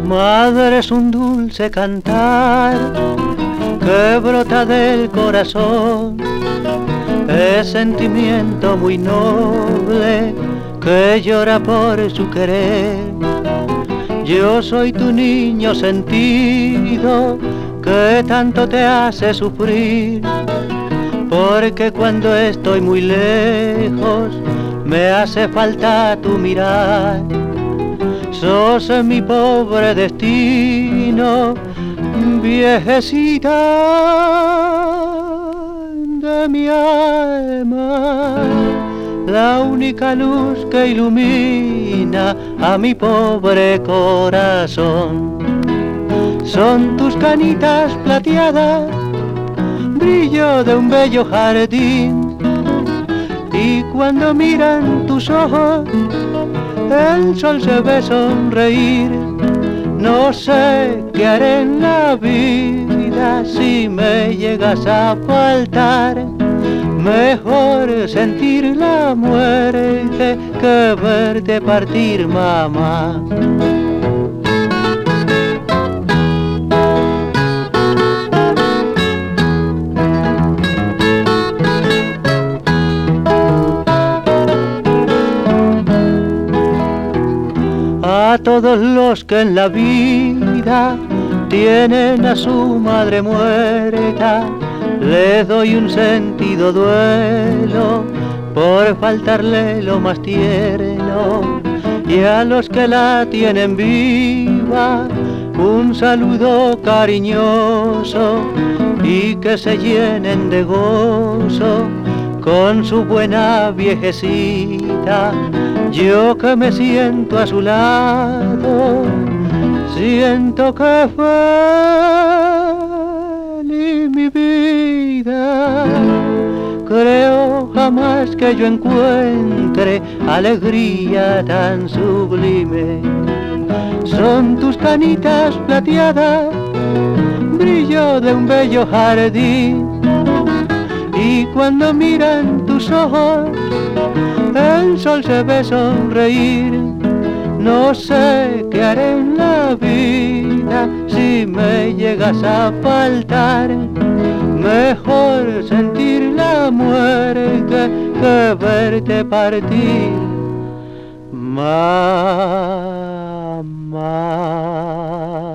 Madre, es un dulce cantar que brota del corazón, es sentimiento muy noble que llora por su querer. Yo soy tu niño sentido que tanto te hace sufrir, porque cuando estoy muy lejos me hace falta tu mirar. Sos mi pobre destino, viejecita de mi alma, la única luz que ilumina a mi pobre corazón. Son tus canitas plateadas, brillo de un bello jardín, y cuando miran tus ojos el sol se ve sonreír. No sé qué haré en la vida si me llegas a faltar. Mejor sentir la muerte que verte partir, mamá. A todos los que en la vida tienen a su madre muerta, les doy un sentido duelo por faltarle lo más tierno, y a los que la tienen viva un saludo cariñoso, y que se llenen de gozo con su buena viejecita. Yo que me siento a su lado, siento que feliz mi vida. Creo jamás que yo encuentre alegría tan sublime. Son tus canitas plateadas, brillo de un bello jardín, y cuando miran tus ojos el sol se ve sonreír. No sé qué haré en la vida si me llegas a faltar. Mejor sentir la muerte que verte partir, mamá.